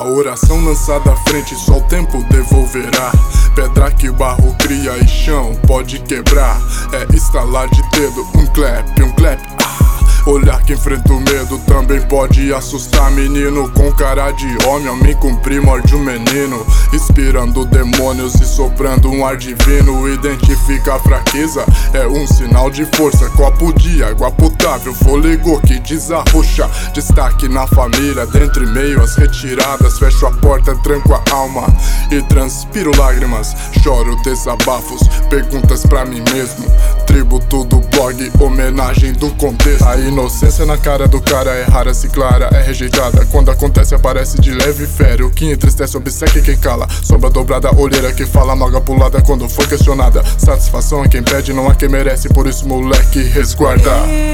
oração lançada à frente, só o tempo devolverá. Pedra que o barro cria e chão pode quebrar. É estalar de dedo, um clap, olhar que enfrenta o medo também pode assustar. Menino com cara de homem, ao me cumprir morde um menino, inspirando demônios e soprando um ar divino. Identifica a fraqueza, é um sinal de força. Copo de água potável, fôlego que desarrocha. Destaque na família, dentre meio as retiradas. Fecho a porta, tranco a alma e transpiro lágrimas. Choro desabafos, perguntas pra mim mesmo. Tributo do blog, homenagem do contexto. A inocência na cara do cara é rara, se clara, é rejeitada. Quando acontece aparece de leve e fere. O que entristece obsequia quem cala. Sombra dobrada, olheira que fala, maga pulada quando foi questionada. Satisfação é quem pede, não há quem merece. Por isso moleque resguarda.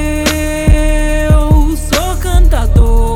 Eu sou cantador.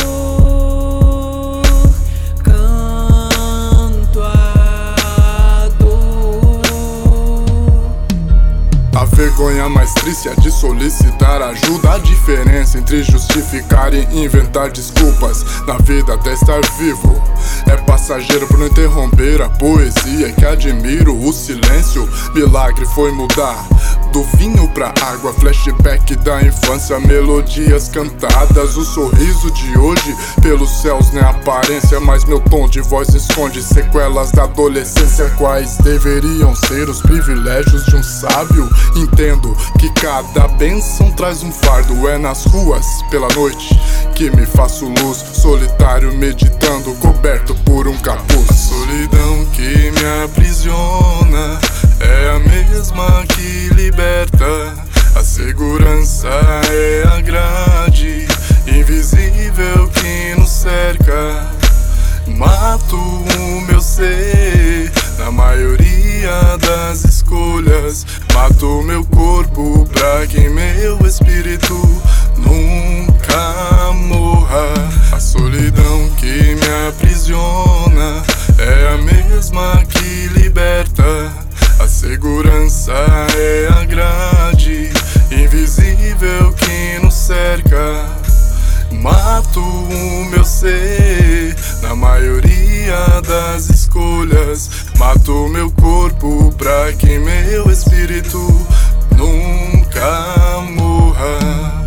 A vergonha mais triste é de solicitar ajuda. A diferença entre justificar e inventar desculpas na vida até estar vivo é passageiro por não interromper a poesia que admiro. O silêncio, milagre foi mudar do vinho pra água, flashback da infância, melodias cantadas. O sorriso de hoje pelos céus não é aparência, mas meu tom de voz esconde sequelas da adolescência. Quais deveriam ser os privilégios de um sábio? Entendo que cada bênção traz um fardo. É nas ruas, pela noite, que me faço luz, solitário meditando, coberto por um capuz. A solidão que me aprisiona é a mesma que liberta. A segurança é a grade invisível que nos cerca. Mato o meu ser na maioria das escolhas. Mato meu corpo pra que meu espírito nunca morra. A solidão que me aprisiona é a mesma que liberta. A segurança é a grade invisível que nos cerca. Mato o meu ser na maioria das escolhas. Mato meu corpo pra que meu espírito nunca morra.